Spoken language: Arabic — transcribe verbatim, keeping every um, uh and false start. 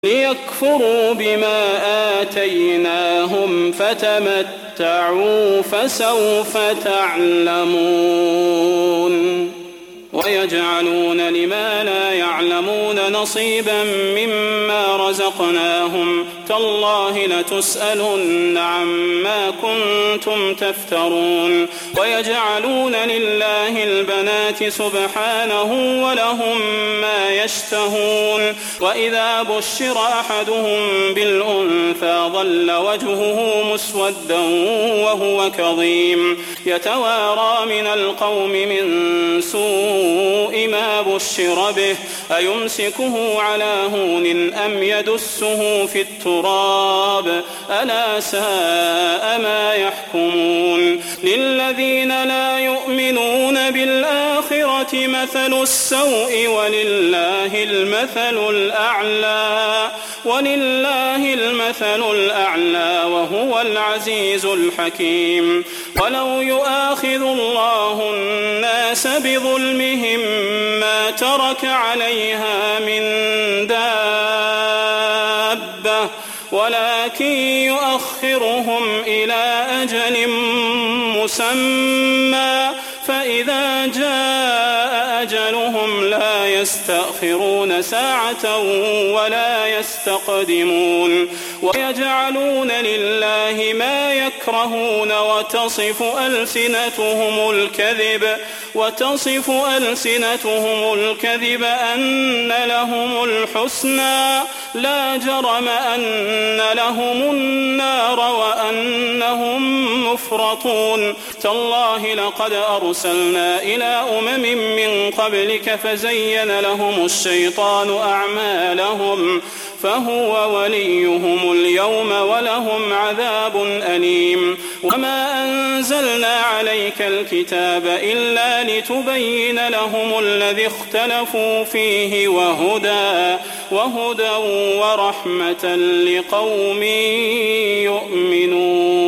ليكفروا بما آتيناهم فتمتعوا فسوف تعلمون ويجعلون لما لا يعلمون نصيبا مما رزقناهم تالله لتسألن عما كنتم تفترون ويجعلون لله البنات سبحانه ولهم ما يشتهون وإذا بشر أحدهم بالأنثى ظل وجهه مسودا وهو كظيم يتوارى من القوم من سوء ما بشر به أيمسكه على هون أم يدسه في التراب ألا ساء ما يحكمون للذين لا يؤمنون بالآخرة مثل السوء ولله المثل الأعلى ولله المثل الأعلى وهو العزيز الحكيم ولو يؤاخذ الله الناس بظلمهم ما ترك عليها من دابة ولكن يؤخرهم إلى أجل مسمى فإذا جاء أجلهم لا يستأخرون ساعة ولا يستقدمون ويجعلون لله ما يكرهون وتصف ألسنتهم الكذب وتصف ألسنتهم الكذب أن لهم الحسنى لا جرم أن لهم النار وأنهم مفرطون تالله لقد أرسلنا إلى أمم من قبلك فزين لهم الشيطان أعمالهم فهو وليهم اليوم ولهم عذاب أليم وما أنزلنا عليك الكتاب إلا لتبين لهم الذي اختلفوا فيه وهدى وهدى ورحمة لقوم يؤمنون.